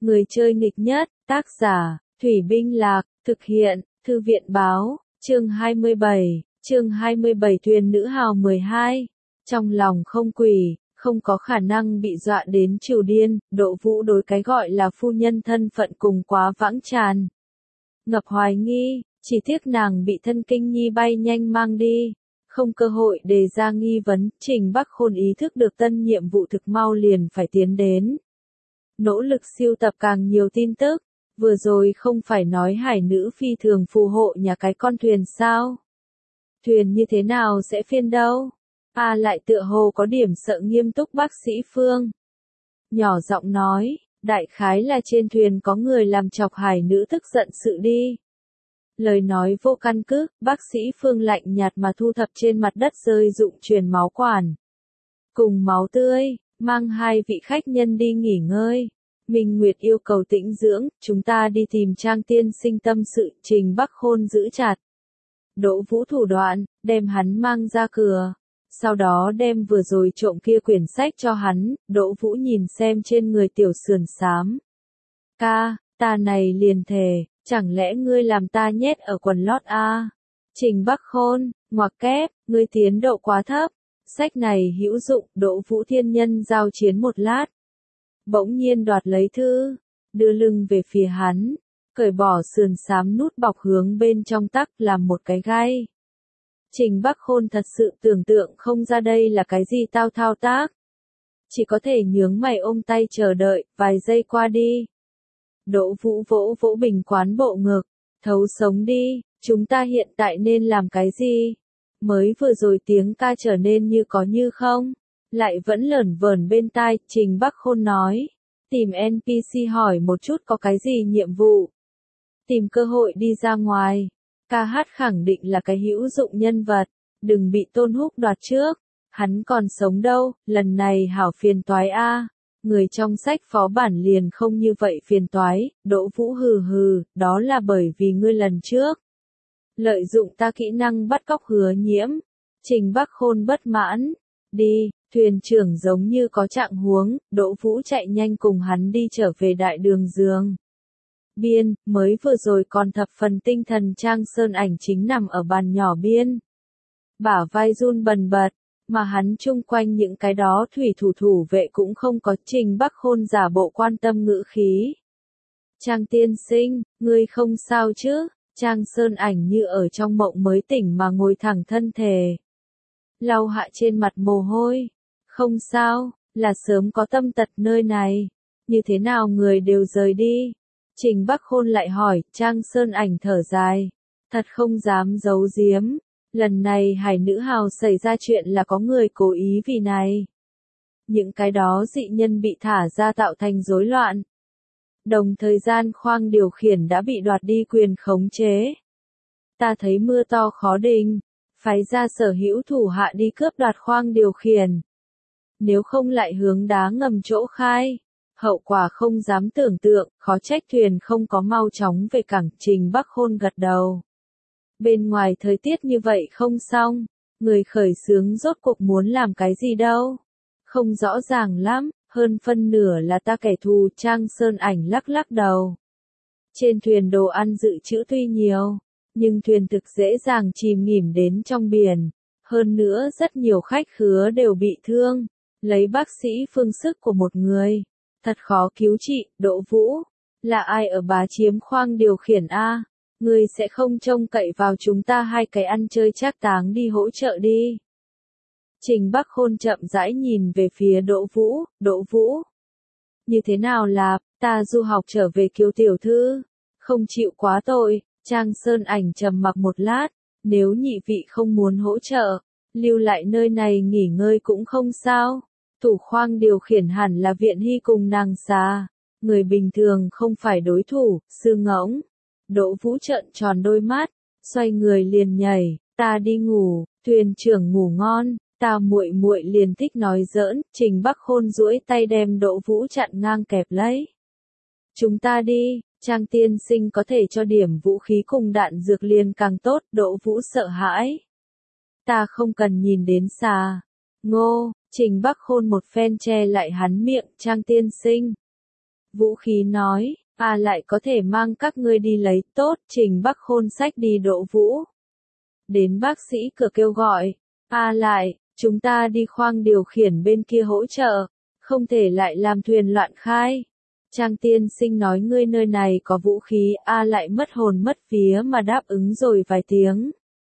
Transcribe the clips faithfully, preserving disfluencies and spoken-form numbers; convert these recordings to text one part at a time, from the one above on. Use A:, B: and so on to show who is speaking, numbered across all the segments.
A: Người chơi nghịch nhất, tác giả, Thủy Binh Lạc, thực hiện, Thư viện Báo, chương hai mươi bảy, chương hai mươi bảy Thuyền Nữ Hào mười hai. Trong lòng không quỷ, không có khả năng bị dọa đến trừ điên, Đỗ Vũ đối cái gọi là phu nhân thân phận cùng quá vãng tràn. Ngập hoài nghi, chỉ tiếc nàng bị thân kinh nhi bay nhanh mang đi. Không cơ hội đề ra nghi vấn, Trình Bắc Khôn ý thức được tân nhiệm vụ thực mau liền phải tiến đến. Nỗ lực siêu tập càng nhiều tin tức, vừa rồi không phải nói hải nữ phi thường phù hộ nhà cái con thuyền sao? Thuyền như thế nào sẽ phiên đâu? À lại tựa hồ có điểm sợ nghiêm túc bác sĩ Phương. Nhỏ giọng nói, đại khái là trên thuyền có người làm chọc hải nữ tức giận sự đi. Lời nói vô căn cứ, bác sĩ Phương lạnh nhạt mà thu thập trên mặt đất rơi dụng truyền máu quản. Cùng máu tươi, mang hai vị khách nhân đi nghỉ ngơi. Minh Nguyệt yêu cầu tĩnh dưỡng, chúng ta đi tìm Trang tiên sinh tâm sự, Trình Bắc Khôn giữ chặt. Đỗ Vũ thủ đoạn, đem hắn mang ra cửa. Sau đó đem vừa rồi trộm kia quyển sách cho hắn, Đỗ Vũ nhìn xem trên người tiểu sườn xám. Ca, ta này liền thề, chẳng lẽ ngươi làm ta nhét ở quần lót a? Trình Bắc Khôn, ngoặc kép, ngươi tiến độ quá thấp. Sách này hữu dụng, Đỗ Vũ thiên nhân giao chiến một lát. Bỗng nhiên đoạt lấy thư, đưa lưng về phía hắn, cởi bỏ sườn xám nút bọc hướng bên trong tắc làm một cái gai. Trình Bắc Khôn thật sự tưởng tượng không ra đây là cái gì tao thao tác. Chỉ có thể nhướng mày ôm tay chờ đợi, vài giây qua đi. Đỗ Vũ vỗ vỗ bình quán bộ ngực, thấu sống đi, chúng ta hiện tại nên làm cái gì? Mới vừa rồi tiếng ca trở nên như có như không, lại vẫn lởn vởn bên tai, Trình Bắc Khôn nói, tìm en pê xê hỏi một chút có cái gì nhiệm vụ. Tìm cơ hội đi ra ngoài, ca hát khẳng định là cái hữu dụng nhân vật, đừng bị Tôn Húc đoạt trước, hắn còn sống đâu, lần này hảo phiền toái a. Người trong sách phó bản liền không như vậy phiền toái, Đỗ Vũ hừ hừ, đó là bởi vì ngươi lần trước lợi dụng ta kỹ năng bắt cóc Hứa Nhiễm. Trình Bắc Khôn bất mãn, đi, thuyền trưởng giống như có trạng huống, Đỗ Vũ chạy nhanh cùng hắn đi trở về đại đường giường. Biên, mới vừa rồi còn thập phần tinh thần Trang Sơn Ảnh chính nằm ở bàn nhỏ biên. Bả vai run bần bật, mà hắn chung quanh những cái đó thủy thủ thủ vệ cũng không có. Trình Bắc Khôn giả bộ quan tâm ngữ khí. Trang tiên sinh, ngươi không sao chứ? Trang Sơn Ảnh như ở trong mộng mới tỉnh mà ngồi thẳng thân thể. Lau hạ trên mặt mồ hôi. Không sao, là sớm có tâm tật nơi này. Như thế nào người đều rời đi? Trình Bắc Khôn lại hỏi, Trang Sơn Ảnh thở dài. Thật không dám giấu giếm. Lần này hải nữ hào xảy ra chuyện là có người cố ý vì này. Những cái đó dị nhân bị thả ra tạo thành rối loạn. Đồng thời gian khoang điều khiển đã bị đoạt đi quyền khống chế. Ta thấy mưa to khó định, phái ra sở hữu thủ hạ đi cướp đoạt khoang điều khiển. Nếu không lại hướng đá ngầm chỗ khai, hậu quả không dám tưởng tượng, khó trách thuyền không có mau chóng về cảng. Trình Bắc Khôn gật đầu. Bên ngoài thời tiết như vậy không xong, người khởi xướng rốt cuộc muốn làm cái gì đâu. Không rõ ràng lắm, hơn phân nửa là ta kẻ thù. Trang Sơn Ảnh lắc lắc đầu. Trên thuyền đồ ăn dự trữ tuy nhiều, nhưng thuyền thực dễ dàng chìm nghỉm đến trong biển. Hơn nữa rất nhiều khách khứa đều bị thương, lấy bác sĩ Phương sức của một người. Thật khó cứu trị. Đỗ Vũ, là ai ở bá chiếm khoang điều khiển a? Ngươi sẽ không trông cậy vào chúng ta hai cái ăn chơi trác táng đi hỗ trợ đi. Trình Bắc Khôn chậm rãi nhìn về phía Đỗ Vũ, Đỗ Vũ. Như thế nào là, ta du học trở về Kiều tiểu thư, không chịu quá tội. Trang Sơn Ảnh trầm mặc một lát, nếu nhị vị không muốn hỗ trợ, lưu lại nơi này nghỉ ngơi cũng không sao. Thủ khoang điều khiển hẳn là Viện Hy cùng nàng xà, người bình thường không phải đối thủ. Sư ngỗng. Đỗ Vũ trợn tròn đôi mắt, xoay người liền nhảy, ta đi ngủ, thuyền trưởng ngủ ngon, ta muội muội liền thích nói giỡn. Trình Bắc Khôn duỗi tay đem Đỗ Vũ chặn ngang kẹp lấy. Chúng ta đi, Trang tiên sinh có thể cho điểm vũ khí cùng đạn dược liền càng tốt. Đỗ Vũ sợ hãi. Ta không cần nhìn đến xà. Ngô, Trình Bắc Khôn một phen che lại hắn miệng. Trang tiên sinh, Vũ Khí nói, A lại có thể mang các ngươi đi lấy, tốt, Trình Bắc Khôn xách đi Đỗ Vũ. Đến bác sĩ cửa kêu gọi, A lại, chúng ta đi khoang điều khiển bên kia hỗ trợ, không thể lại làm thuyền loạn khai. Trang tiên sinh nói ngươi nơi này có vũ khí, A lại mất hồn mất vía mà đáp ứng rồi vài tiếng.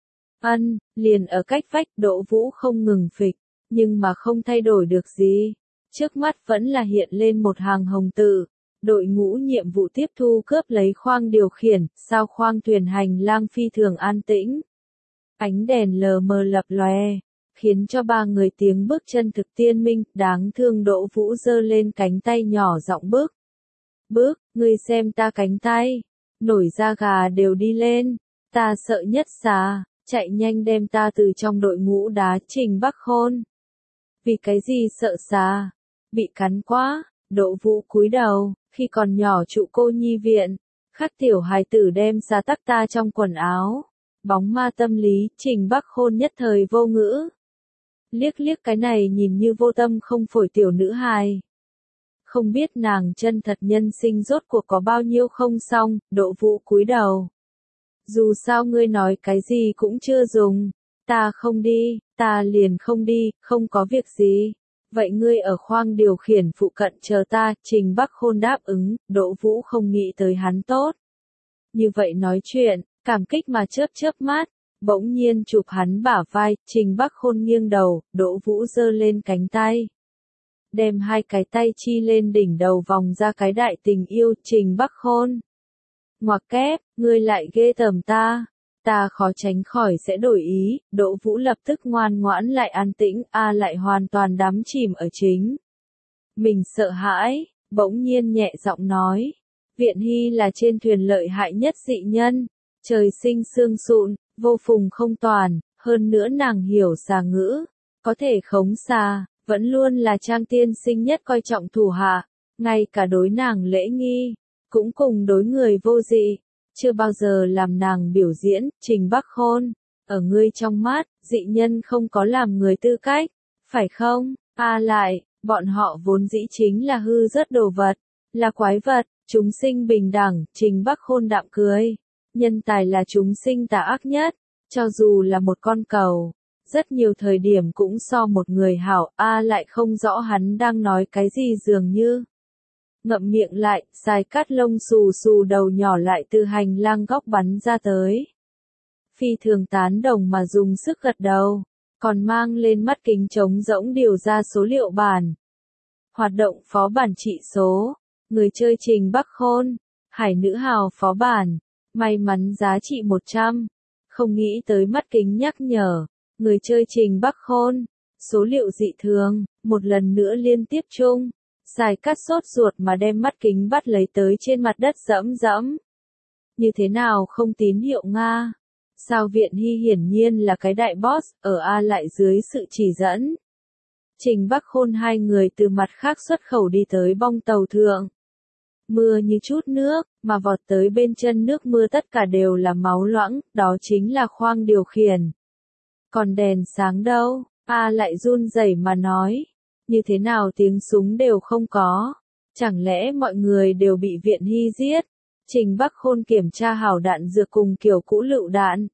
A: Ân, liền ở cách vách, Đỗ Vũ không ngừng phịch, nhưng mà không thay đổi được gì. Trước mắt vẫn là hiện lên một hàng hồng tự. Đội ngũ nhiệm vụ tiếp thu cướp lấy khoang điều khiển, sao khoang thuyền hành lang phi thường an tĩnh. Ánh đèn lờ mờ lập lòe, khiến cho ba người tiếng bước chân thực tiên minh, đáng thương Đỗ Vũ giơ lên cánh tay nhỏ giọng bước. Bước, ngươi xem ta cánh tay, nổi da gà đều đi lên, ta sợ nhất xà, chạy nhanh đem ta từ trong đội ngũ đá Trình Bắc Khôn. Vì cái gì sợ xà? Bị cắn quá, Đỗ Vũ cúi đầu, khi còn nhỏ trụ cô nhi viện, khắc tiểu hài tử đem xà tắc ta trong quần áo. Bóng ma tâm lý, Trình Bắc Khôn nhất thời vô ngữ. Liếc liếc cái này nhìn như vô tâm không phổi tiểu nữ hài. Không biết nàng chân thật nhân sinh rốt cuộc có bao nhiêu không xong, Đỗ Vũ cúi đầu. Dù sao ngươi nói cái gì cũng chưa dùng, ta không đi, ta liền không đi, không có việc gì. Vậy ngươi ở khoang điều khiển phụ cận chờ ta, Trình Bắc Khôn đáp ứng, Đỗ Vũ không nghĩ tới hắn tốt. Như vậy nói chuyện, cảm kích mà chớp chớp mắt, bỗng nhiên chụp hắn bả vai, Trình Bắc Khôn nghiêng đầu, Đỗ Vũ giơ lên cánh tay. Đem hai cái tay chi lên đỉnh đầu vòng ra cái đại tình yêu, Trình Bắc Khôn. Ngoặc kép, ngươi lại ghê tởm ta, ta khó tránh khỏi sẽ đổi ý, Đỗ Vũ lập tức ngoan ngoãn lại an tĩnh, A lại hoàn toàn đắm chìm ở chính. Mình sợ hãi, bỗng nhiên nhẹ giọng nói, Viện Hy là trên thuyền lợi hại nhất dị nhân, trời sinh xương sụn, vô phùng không toàn, hơn nữa nàng hiểu xà ngữ, có thể khống xà, vẫn luôn là Trang tiên sinh nhất coi trọng thủ hạ, ngay cả đối nàng lễ nghi, cũng cùng đối người vô dị, chưa bao giờ làm nàng biểu diễn, Trình Bắc Khôn, ở ngươi trong mắt, dị nhân không có làm người tư cách, phải không? A lại, bọn họ vốn dĩ chính là hư rất đồ vật, là quái vật, chúng sinh bình đẳng, Trình Bắc Khôn đạm cười, nhân tài là chúng sinh tà ác nhất, cho dù là một con cừu, rất nhiều thời điểm cũng so một người hảo, A lại không rõ hắn đang nói cái gì dường như. Ngậm miệng lại, dài cát lông xù xù đầu nhỏ lại từ hành lang góc bắn ra tới. Phi thường tán đồng mà dùng sức gật đầu, còn mang lên mắt kính trống rỗng điều ra số liệu bản. Hoạt động phó bản trị số, người chơi Trình Bắc Khôn, hải nữ hào phó bản, may mắn giá trị một trăm, không nghĩ tới mắt kính nhắc nhở, người chơi Trình Bắc Khôn, số liệu dị thường, một lần nữa liên tiếp chung. Xài cắt sốt ruột mà đem mắt kính bắt lấy tới trên mặt đất dẫm dẫm. Như thế nào không tín hiệu Nga? Sao Viện Hy hiển nhiên là cái đại boss, ở A lại dưới sự chỉ dẫn. Trình Bắc Khôn hai người từ mặt khác xuất khẩu đi tới bong tàu thượng. Mưa như chút nước, mà vọt tới bên chân nước mưa tất cả đều là máu loãng, đó chính là khoang điều khiển. Còn đèn sáng đâu? A lại run rẩy mà nói. Như thế nào tiếng súng đều không có? Chẳng lẽ mọi người đều bị Viện Hy giết? Trình Bắc Khôn kiểm tra hảo đạn dược cùng kiểu cũ lựu đạn.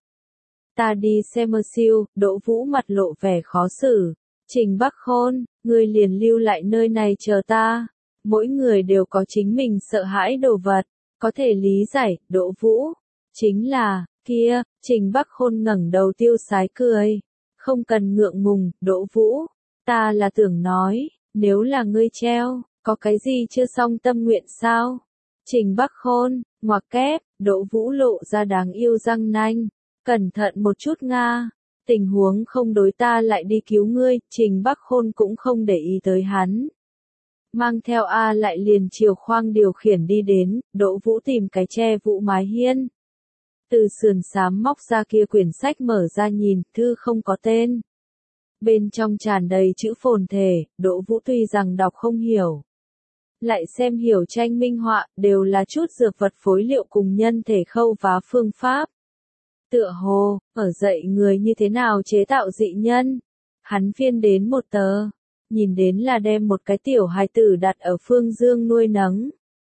A: Ta đi xem mơ siêu, Đỗ Vũ mặt lộ vẻ khó xử. Trình Bắc Khôn, ngươi liền lưu lại nơi này chờ ta. Mỗi người đều có chính mình sợ hãi đồ vật, có thể lý giải, Đỗ Vũ. Chính là, kia, Trình Bắc Khôn ngẩng đầu tiêu sái cười. Không cần ngượng ngùng, Đỗ Vũ. Ta là tưởng nói, nếu là ngươi treo, có cái gì chưa xong tâm nguyện sao? Trình Bắc Khôn, ngoặc kép, Đỗ Vũ lộ ra đáng yêu răng nanh. Cẩn thận một chút Nga, tình huống không đối ta lại đi cứu ngươi, Trình Bắc Khôn cũng không để ý tới hắn. Mang theo A lại liền chiều khoang điều khiển đi đến, Đỗ Vũ tìm cái che vụ mái hiên. Từ sườn xám móc ra kia quyển sách mở ra nhìn, thư không có tên. Bên trong tràn đầy chữ phồn thể, Đỗ Vũ tuy rằng đọc không hiểu. Lại xem hiểu tranh minh họa, đều là chút dược vật phối liệu cùng nhân thể khâu vá phương pháp. Tựa hồ, ở dạy người như thế nào chế tạo dị nhân. Hắn phiên đến một tờ, nhìn đến là đem một cái tiểu hài tử đặt ở phương dương nuôi nấng.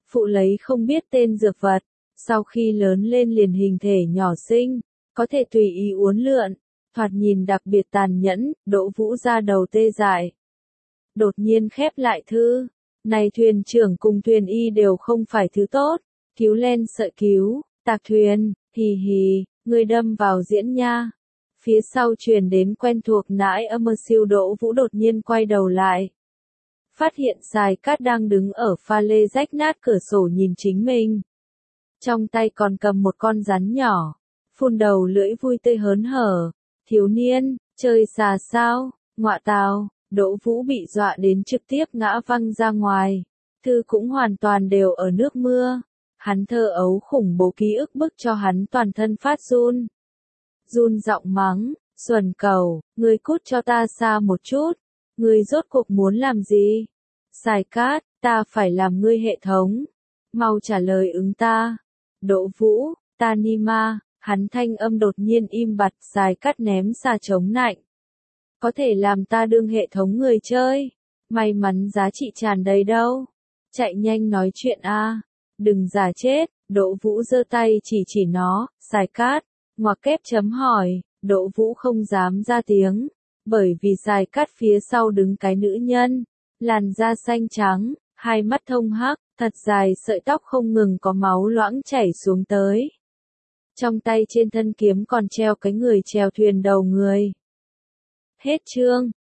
A: phụ lấy không biết tên dược vật, sau khi lớn lên liền hình thể nhỏ xinh, có thể tùy ý uốn lượn, thoạt nhìn đặc biệt tàn nhẫn, Đỗ Vũ ra đầu tê dại. Đột nhiên khép lại thư, này thuyền trưởng cùng thuyền y đều không phải thứ tốt, cứu lên sợi cứu, tạc thuyền, hì hì, người đâm vào diễn nha. Phía sau truyền đến quen thuộc nãi âm siêu Đỗ Vũ đột nhiên quay đầu lại. Phát hiện Sài Cát đang đứng ở pha lê rách nát cửa sổ nhìn chính mình. Trong tay còn cầm một con rắn nhỏ, phun đầu lưỡi vui tươi hớn hở. Thiếu niên, chơi xà sao, ngọa tào, Đỗ Vũ bị dọa đến trực tiếp ngã văng ra ngoài. Thư cũng hoàn toàn đều ở nước mưa. Hắn thơ ấu khủng bố ký ức bức cho hắn toàn thân phát run. Run giọng mắng, xuẩn cầu, ngươi cút cho ta xa một chút. Ngươi rốt cuộc muốn làm gì? Sài Cát, ta phải làm ngươi hệ thống. Mau trả lời ứng ta. Đỗ Vũ, ta ni ma, hắn thanh âm đột nhiên im bặt, Sài Cát ném xà chống nạnh. Có thể làm ta đương hệ thống người chơi. May mắn giá trị tràn đầy đâu. Chạy nhanh nói chuyện a, đừng giả chết. Đỗ Vũ giơ tay chỉ chỉ nó, Sài Cát, ngoặc kép chấm hỏi. Đỗ Vũ không dám ra tiếng, bởi vì Sài Cát phía sau đứng cái nữ nhân, làn da xanh trắng, hai mắt thông hắc, thật dài sợi tóc không ngừng có máu loãng chảy xuống tới. Trong tay trên thân kiếm còn treo cái người chèo thuyền đầu người. Hết chương.